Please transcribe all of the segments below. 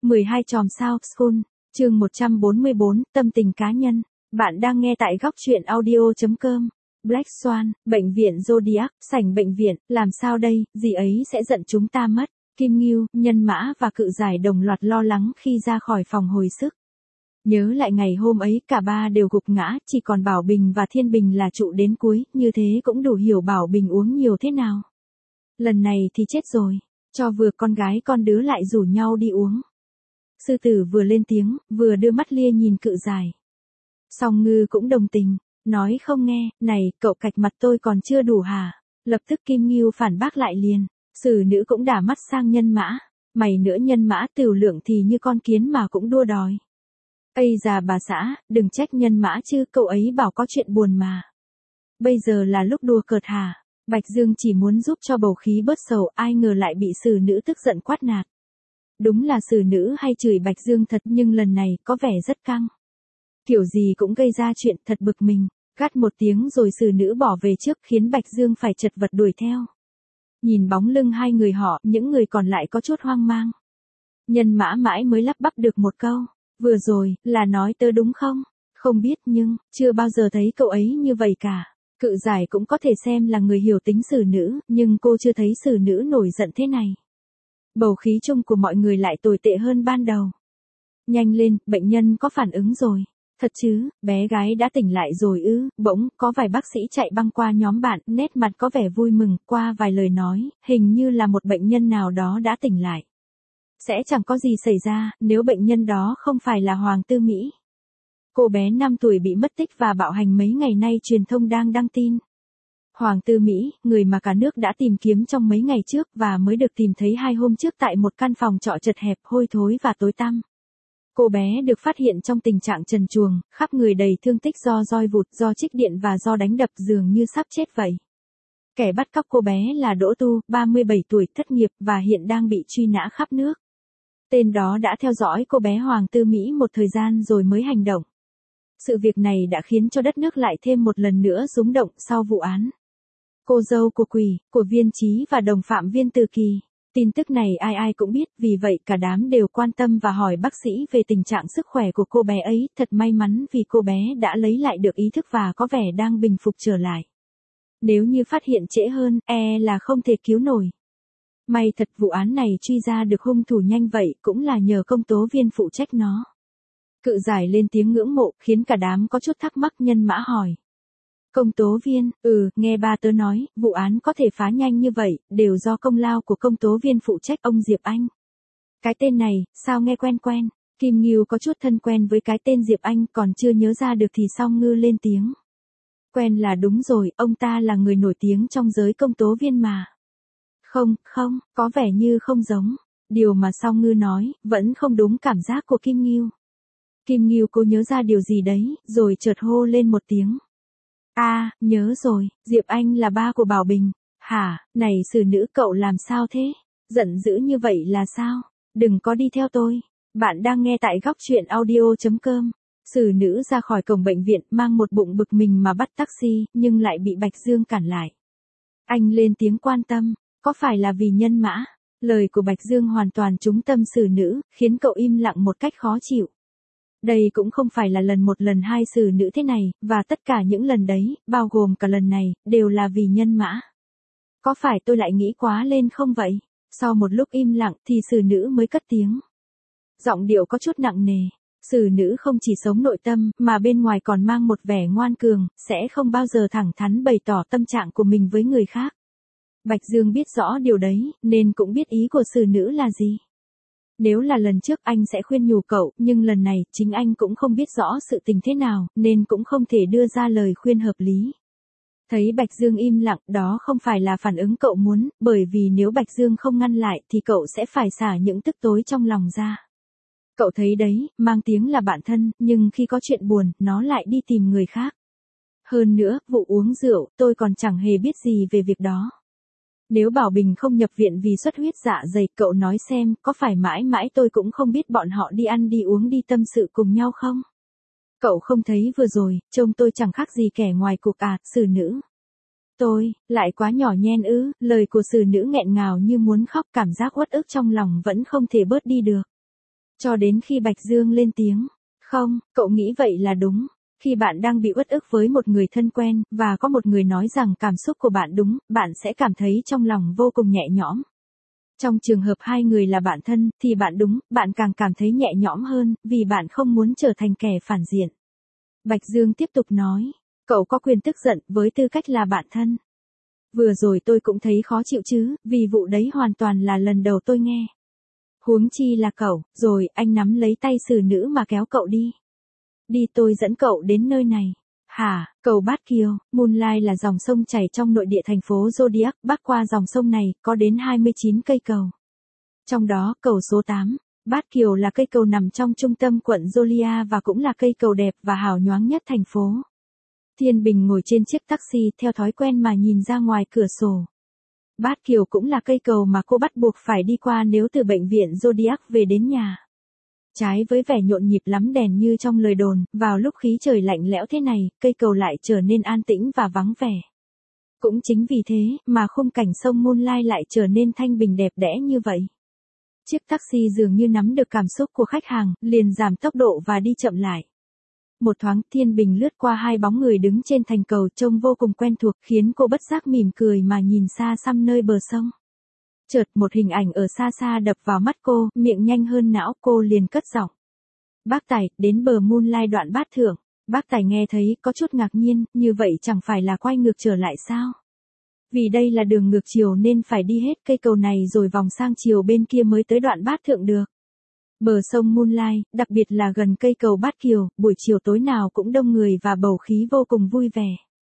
12 chòm sao School, chương 144, tâm tình cá nhân. Bạn đang nghe tại góc truyện audio.com. Black Swan, bệnh viện Zodiac, sảnh bệnh viện, làm sao đây, dì ấy sẽ giận chúng ta mất. Kim Ngưu, Nhân Mã và Cự Giải đồng loạt lo lắng khi ra khỏi phòng hồi sức. Nhớ lại ngày hôm ấy cả ba đều gục ngã, chỉ còn Bảo Bình và Thiên Bình là trụ đến cuối, như thế cũng đủ hiểu Bảo Bình uống nhiều thế nào. Lần này thì chết rồi, cho vừa con gái con đứa lại rủ nhau đi uống. Sư Tử vừa lên tiếng, vừa đưa mắt lia nhìn Cự Giải. Song Ngư cũng đồng tình, nói không nghe, này, cậu cạch mặt tôi còn chưa đủ hả? Lập tức Kim Ngưu phản bác lại liền, Sử Nữ cũng đả mắt sang Nhân Mã, mày nữa Nhân Mã Tửu Lượng thì như con kiến mà cũng đua đòi. Ây già bà xã, đừng trách Nhân Mã chứ, cậu ấy bảo có chuyện buồn mà. Bây giờ là lúc đùa cợt hả? Bạch Dương chỉ muốn giúp cho bầu khí bớt sầu, ai ngờ lại bị Sử Nữ tức giận quát nạt. Đúng là Sử Nữ hay chửi Bạch Dương thật, nhưng lần này có vẻ rất căng. Kiểu gì cũng gây ra chuyện, thật bực mình. Gắt một tiếng rồi Sử Nữ bỏ về trước, khiến Bạch Dương phải chật vật đuổi theo. Nhìn bóng lưng hai người họ, những người còn lại có chút hoang mang. Nhân Mã mãi mới lắp bắp được một câu. Vừa rồi, là nói tớ đúng không? Không biết, nhưng, chưa bao giờ thấy cậu ấy như vậy cả. Cự Giải cũng có thể xem là người hiểu tính Sử Nữ, nhưng cô chưa thấy Sử Nữ nổi giận thế này. Bầu khí chung của mọi người lại tồi tệ hơn ban đầu. Nhanh lên, bệnh nhân có phản ứng rồi. Thật chứ, bé gái đã tỉnh lại rồi ư? Bỗng, có vài bác sĩ chạy băng qua nhóm bạn, nét mặt có vẻ vui mừng, qua vài lời nói, hình như là một bệnh nhân nào đó đã tỉnh lại. Sẽ chẳng có gì xảy ra, nếu bệnh nhân đó không phải là Hoàng Tư Mỹ. Cô bé 5 tuổi bị mất tích và bạo hành mấy ngày nay, truyền thông đang đăng tin. Hoàng Tư Mỹ, người mà cả nước đã tìm kiếm trong mấy ngày trước và mới được tìm thấy 2 hôm trước tại một căn phòng trọ chật hẹp, hôi thối và tối tăm. Cô bé được phát hiện trong tình trạng trần truồng, khắp người đầy thương tích do roi vụt, do trích điện và do đánh đập, dường như sắp chết vậy. Kẻ bắt cóc cô bé là Đỗ Tu, 37 tuổi, thất nghiệp và hiện đang bị truy nã khắp nước. Tên đó đã theo dõi cô bé Hoàng Tư Mỹ một thời gian rồi mới hành động. Sự việc này đã khiến cho đất nước lại thêm một lần nữa rúng động sau vụ án cô dâu của Quỷ, của Viên Chí và đồng phạm Viên Từ Kỳ. Tin tức này ai ai cũng biết, vì vậy cả đám đều quan tâm và hỏi bác sĩ về tình trạng sức khỏe của cô bé ấy. Thật may mắn vì cô bé đã lấy lại được ý thức và có vẻ đang bình phục trở lại. Nếu như phát hiện trễ hơn, là không thể cứu nổi. May thật vụ án này truy ra được hung thủ nhanh vậy, cũng là nhờ công tố viên phụ trách nó. Cự Giải lên tiếng ngưỡng mộ, khiến cả đám có chút thắc mắc. Nhân Mã hỏi. Công tố viên, nghe ba tớ nói, vụ án có thể phá nhanh như vậy, đều do công lao của công tố viên phụ trách ông Diệp Anh. Cái tên này, sao nghe quen quen? Kim Ngưu có chút thân quen với cái tên Diệp Anh, còn chưa nhớ ra được thì Song Ngư lên tiếng. Quen là đúng rồi, ông ta là người nổi tiếng trong giới công tố viên mà. Không, có vẻ như không giống. Điều mà Song Ngư nói, vẫn không đúng cảm giác của Kim Ngưu. Kim Ngưu cô nhớ ra điều gì đấy, rồi chợt hô lên một tiếng. Nhớ rồi, Diệp Anh là ba của Bảo Bình. Hả, này Sử Nữ, cậu làm sao thế? Giận dữ như vậy là sao? Đừng có đi theo tôi. Bạn đang nghe tại góc truyện audio.com. Sử Nữ ra khỏi cổng bệnh viện, mang một bụng bực mình mà bắt taxi, nhưng lại bị Bạch Dương cản lại. Anh lên tiếng quan tâm, có phải là vì Nhân Mã? Lời của Bạch Dương hoàn toàn trúng tâm Sử Nữ, khiến cậu im lặng một cách khó chịu. Đây cũng không phải là lần một lần hai Sử Nữ thế này, và tất cả những lần đấy, bao gồm cả lần này, đều là vì Nhân Mã. Có phải tôi lại nghĩ quá lên không vậy? Sau một lúc im lặng thì Sử Nữ mới cất tiếng. Giọng điệu có chút nặng nề. Sử Nữ không chỉ sống nội tâm, mà bên ngoài còn mang một vẻ ngoan cường, sẽ không bao giờ thẳng thắn bày tỏ tâm trạng của mình với người khác. Bạch Dương biết rõ điều đấy, nên cũng biết ý của Sử Nữ là gì. Nếu là lần trước anh sẽ khuyên nhủ cậu, nhưng lần này, chính anh cũng không biết rõ sự tình thế nào, nên cũng không thể đưa ra lời khuyên hợp lý. Thấy Bạch Dương im lặng, đó không phải là phản ứng cậu muốn, bởi vì nếu Bạch Dương không ngăn lại thì cậu sẽ phải xả những tức tối trong lòng ra. Cậu thấy đấy, mang tiếng là bạn thân, nhưng khi có chuyện buồn, nó lại đi tìm người khác. Hơn nữa, vụ uống rượu, tôi còn chẳng hề biết gì về việc đó. Nếu Bảo Bình không nhập viện vì xuất huyết dạ dày, cậu nói xem, có phải mãi mãi tôi cũng không biết bọn họ đi ăn đi uống đi tâm sự cùng nhau không? Cậu không thấy vừa rồi, trông tôi chẳng khác gì kẻ ngoài cuộc Sử Nữ. Tôi, lại quá nhỏ nhen ư? Lời của Sử Nữ nghẹn ngào như muốn khóc, cảm giác uất ức trong lòng vẫn không thể bớt đi được. Cho đến khi Bạch Dương lên tiếng. Không, cậu nghĩ vậy là đúng. Khi bạn đang bị uất ức với một người thân quen, và có một người nói rằng cảm xúc của bạn đúng, bạn sẽ cảm thấy trong lòng vô cùng nhẹ nhõm. Trong trường hợp hai người là bạn thân, thì bạn đúng, bạn càng cảm thấy nhẹ nhõm hơn, vì bạn không muốn trở thành kẻ phản diện. Bạch Dương tiếp tục nói, cậu có quyền tức giận với tư cách là bạn thân. Vừa rồi tôi cũng thấy khó chịu chứ, vì vụ đấy hoàn toàn là lần đầu tôi nghe. Huống chi là cậu, rồi anh nắm lấy tay xử nữ mà kéo cậu đi. Đi tôi dẫn cậu đến nơi này. Hả, cầu Bát Kiều, Moonlight là dòng sông chảy trong nội địa thành phố Zodiac, bắc qua dòng sông này, có đến 29 cây cầu. Trong đó, cầu số 8, Bát Kiều là cây cầu nằm trong trung tâm quận Jolia và cũng là cây cầu đẹp và hào nhoáng nhất thành phố. Thiên Bình ngồi trên chiếc taxi theo thói quen mà nhìn ra ngoài cửa sổ. Bát Kiều cũng là cây cầu mà cô bắt buộc phải đi qua nếu từ bệnh viện Zodiac về đến nhà. Trái với vẻ nhộn nhịp lắm đèn như trong lời đồn, vào lúc khí trời lạnh lẽo thế này, cây cầu lại trở nên an tĩnh và vắng vẻ. Cũng chính vì thế mà khung cảnh sông Moonlight lại trở nên thanh bình đẹp đẽ như vậy. Chiếc taxi dường như nắm được cảm xúc của khách hàng, liền giảm tốc độ và đi chậm lại. Một thoáng, Thiên Bình lướt qua hai bóng người đứng trên thành cầu trông vô cùng quen thuộc, khiến cô bất giác mỉm cười mà nhìn xa xăm nơi bờ sông. Chợt một hình ảnh ở xa xa đập vào mắt cô, miệng nhanh hơn não, cô liền cất giọng. Bác Tài, đến bờ Moonlight đoạn Bát Thượng. Bác Tài nghe thấy, có chút ngạc nhiên, như vậy chẳng phải là quay ngược trở lại sao? Vì đây là đường ngược chiều nên phải đi hết cây cầu này rồi vòng sang chiều bên kia mới tới đoạn Bát Thượng được. Bờ sông Moonlight, đặc biệt là gần cây cầu Bát Kiều, buổi chiều tối nào cũng đông người và bầu khí vô cùng vui vẻ.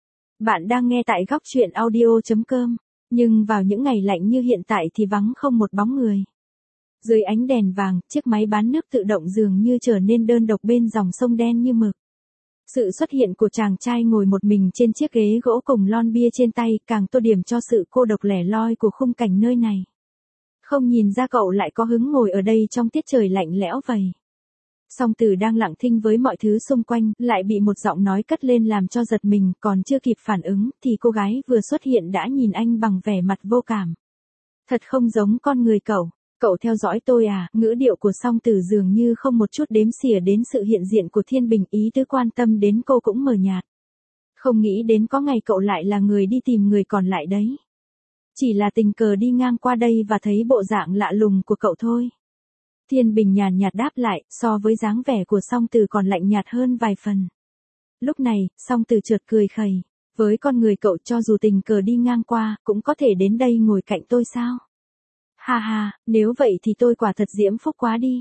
Bạn đang nghe tại góc truyện audio.com. Nhưng vào những ngày lạnh như hiện tại thì vắng không một bóng người. Dưới ánh đèn vàng, chiếc máy bán nước tự động dường như trở nên đơn độc bên dòng sông đen như mực. Sự xuất hiện của chàng trai ngồi một mình trên chiếc ghế gỗ cùng lon bia trên tay càng tô điểm cho sự cô độc lẻ loi của khung cảnh nơi này. Không nhìn ra cậu lại có hứng ngồi ở đây trong tiết trời lạnh lẽo vậy. Song Tử đang lặng thinh với mọi thứ xung quanh, lại bị một giọng nói cất lên làm cho giật mình, còn chưa kịp phản ứng, thì cô gái vừa xuất hiện đã nhìn anh bằng vẻ mặt vô cảm. Thật không giống con người cậu. Cậu theo dõi tôi à? Ngữ điệu của Song Tử dường như không một chút đếm xỉa đến sự hiện diện của Thiên Bình, ý tứ quan tâm đến cô cũng mờ nhạt. Không nghĩ đến có ngày cậu lại là người đi tìm người còn lại đấy. Chỉ là tình cờ đi ngang qua đây và thấy bộ dạng lạ lùng của cậu thôi. Thiên Bình nhàn nhạt đáp lại, so với dáng vẻ của Song Tử còn lạnh nhạt hơn vài phần. Lúc này, Song Tử chợt cười khẩy. Với con người cậu cho dù tình cờ đi ngang qua, cũng có thể đến đây ngồi cạnh tôi sao? Ha ha, nếu vậy thì tôi quả thật diễm phúc quá đi.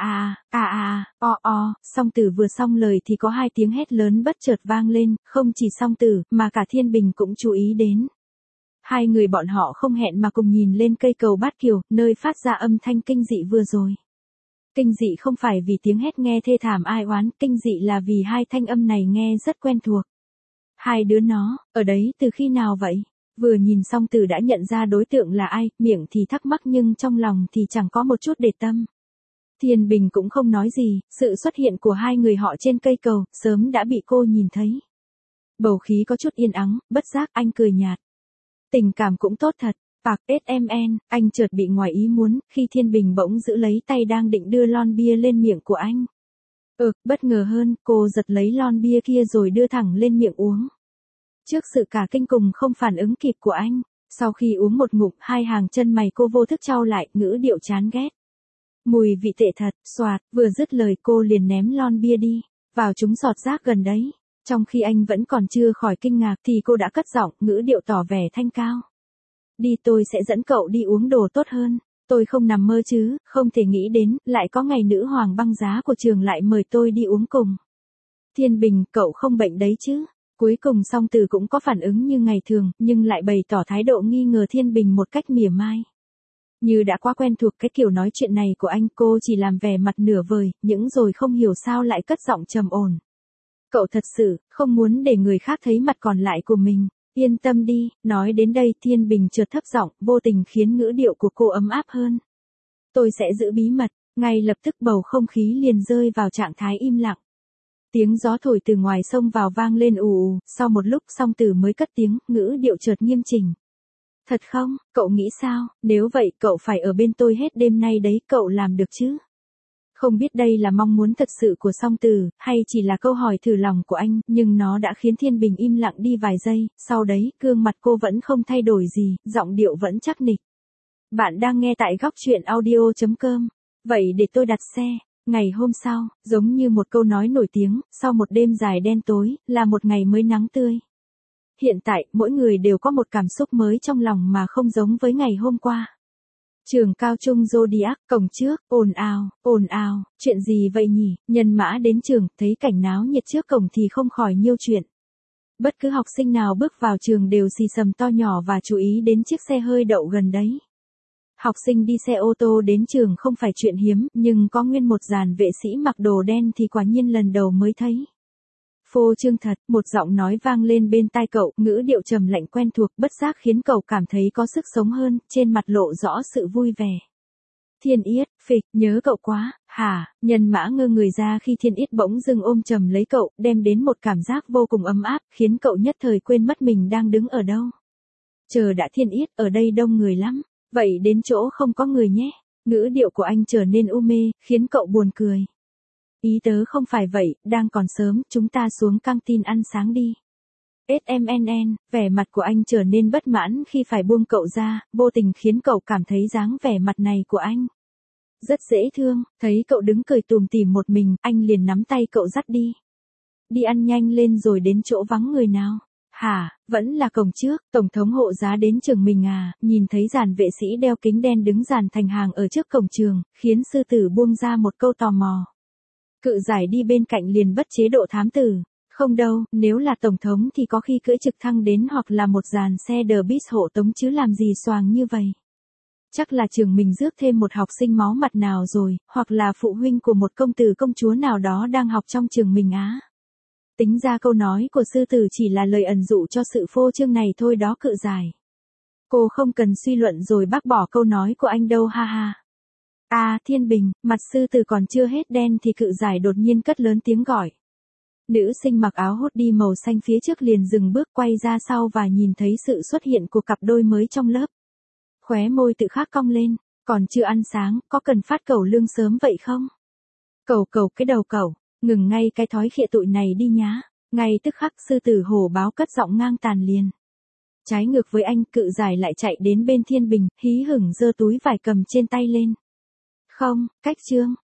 Song Tử vừa xong lời thì có hai tiếng hét lớn bất chợt vang lên, không chỉ Song Tử, mà cả Thiên Bình cũng chú ý đến. Hai người bọn họ không hẹn mà cùng nhìn lên cây cầu Bát Kiều, nơi phát ra âm thanh kinh dị vừa rồi. Kinh dị không phải vì tiếng hét nghe thê thảm ai oán, kinh dị là vì hai thanh âm này nghe rất quen thuộc. Hai đứa nó, ở đấy từ khi nào vậy? Vừa nhìn Song Tử đã nhận ra đối tượng là ai, miệng thì thắc mắc nhưng trong lòng thì chẳng có một chút để tâm. Thiên Bình cũng không nói gì, sự xuất hiện của hai người họ trên cây cầu, sớm đã bị cô nhìn thấy. Bầu khí có chút yên ắng, bất giác anh cười nhạt. Tình cảm cũng tốt thật. Pạc SMN, anh chợt bị ngoài ý muốn, khi Thiên Bình bỗng giữ lấy tay đang định đưa lon bia lên miệng của anh. Bất ngờ hơn, cô giật lấy lon bia kia rồi đưa thẳng lên miệng uống. Trước sự cả kinh cùng không phản ứng kịp của anh, sau khi uống một ngụm, hai hàng chân mày cô vô thức chau lại, ngữ điệu chán ghét. Mùi vị tệ thật, xoạt, vừa dứt lời cô liền ném lon bia đi, vào chúng giọt rác gần đấy. Trong khi anh vẫn còn chưa khỏi kinh ngạc thì cô đã cất giọng, ngữ điệu tỏ vẻ thanh cao. Đi, tôi sẽ dẫn cậu đi uống đồ tốt hơn. Tôi không nằm mơ chứ, không thể nghĩ đến, lại có ngày nữ hoàng băng giá của trường lại mời tôi đi uống cùng. Thiên Bình, cậu không bệnh đấy chứ? Cuối cùng Song Tử cũng có phản ứng như ngày thường, nhưng lại bày tỏ thái độ nghi ngờ Thiên Bình một cách mỉa mai. Như đã quá quen thuộc cái kiểu nói chuyện này của anh, cô chỉ làm vẻ mặt nửa vời, những rồi không hiểu sao lại cất giọng trầm ổn. Cậu thật sự, không muốn để người khác thấy mặt còn lại của mình. Yên tâm đi, nói đến đây Thiên Bình chợt thấp giọng, vô tình khiến ngữ điệu của cô ấm áp hơn. Tôi sẽ giữ bí mật, ngay lập tức bầu không khí liền rơi vào trạng thái im lặng. Tiếng gió thổi từ ngoài sông vào vang lên ù ù, sau một lúc Song Tử mới cất tiếng, ngữ điệu chợt nghiêm chỉnh. Thật không, cậu nghĩ sao, nếu vậy cậu phải ở bên tôi hết đêm nay đấy, cậu làm được chứ? Không biết đây là mong muốn thật sự của song từ, hay chỉ là câu hỏi thử lòng của anh, nhưng nó đã khiến Thiên Bình im lặng đi vài giây, sau đấy, gương mặt cô vẫn không thay đổi gì, giọng điệu vẫn chắc nịch. Bạn đang nghe tại góc truyện audio.com. Vậy để tôi đặt xe. Ngày hôm sau, giống như một câu nói nổi tiếng, sau một đêm dài đen tối, là một ngày mới nắng tươi. Hiện tại, mỗi người đều có một cảm xúc mới trong lòng mà không giống với ngày hôm qua. Trường cao trung Zodiac, cổng trước, ồn ào, chuyện gì vậy nhỉ? Nhân mã đến trường, thấy cảnh náo nhiệt trước cổng thì không khỏi nhiêu chuyện. Bất cứ học sinh nào bước vào trường đều xì xầm to nhỏ và chú ý đến chiếc xe hơi đậu gần đấy. Học sinh đi xe ô tô đến trường không phải chuyện hiếm, nhưng có nguyên một dàn vệ sĩ mặc đồ đen thì quả nhiên lần đầu mới thấy. Phô trương thật, một giọng nói vang lên bên tai cậu, ngữ điệu trầm lạnh quen thuộc, bất giác khiến cậu cảm thấy có sức sống hơn, trên mặt lộ rõ sự vui vẻ. Thiên Yết, phịch, nhớ cậu quá, hả? Nhân mã ngơ người ra khi Thiên Yết bỗng dưng ôm chầm lấy cậu, đem đến một cảm giác vô cùng ấm áp, khiến cậu nhất thời quên mất mình đang đứng ở đâu. Chờ đã Thiên Yết, ở đây đông người lắm, vậy đến chỗ không có người nhé. Ngữ điệu của anh trở nên u mê, khiến cậu buồn cười. Ý tớ không phải vậy, đang còn sớm, chúng ta xuống căng tin ăn sáng đi. SMNN, vẻ mặt của anh trở nên bất mãn khi phải buông cậu ra, vô tình khiến cậu cảm thấy dáng vẻ mặt này của anh rất dễ thương, thấy cậu đứng cười tủm tỉm một mình, anh liền nắm tay cậu dắt đi. Đi ăn nhanh lên rồi đến chỗ vắng người nào. Hả, vẫn là cổng trước, Tổng thống Hộ Giá đến trường mình à? Nhìn thấy dàn vệ sĩ đeo kính đen đứng dàn thành hàng ở trước cổng trường, khiến sư tử buông ra một câu tò mò. Cự giải đi bên cạnh liền bất chế độ thám tử. Không đâu, nếu là tổng thống thì có khi cưỡi trực thăng đến hoặc là một dàn xe The Beast hộ tống chứ làm gì xoàng như vậy. Chắc là trường mình rước thêm một học sinh máu mặt nào rồi, hoặc là phụ huynh của một công tử công chúa nào đó đang học trong trường mình á. Tính ra câu nói của sư tử chỉ là lời ẩn dụ cho sự phô trương này thôi đó cự giải. Cô không cần suy luận rồi bác bỏ câu nói của anh đâu ha ha. À, Thiên Bình, mặt sư tử còn chưa hết đen thì cự giải đột nhiên cất lớn tiếng gọi. Nữ sinh mặc áo hoodie màu xanh phía trước liền dừng bước quay ra sau và nhìn thấy sự xuất hiện của cặp đôi mới trong lớp. Khóe môi tự khắc cong lên, còn chưa ăn sáng, có cần phát cẩu lương sớm vậy không? Cẩu cái đầu cẩu, ngừng ngay cái thói khịa tụi này đi nhá. Ngay tức khắc sư tử hổ báo cất giọng ngang tàn liền. Trái ngược với anh, cự giải lại chạy đến bên Thiên Bình, hí hửng giơ túi vải cầm trên tay lên. Không, cách trương,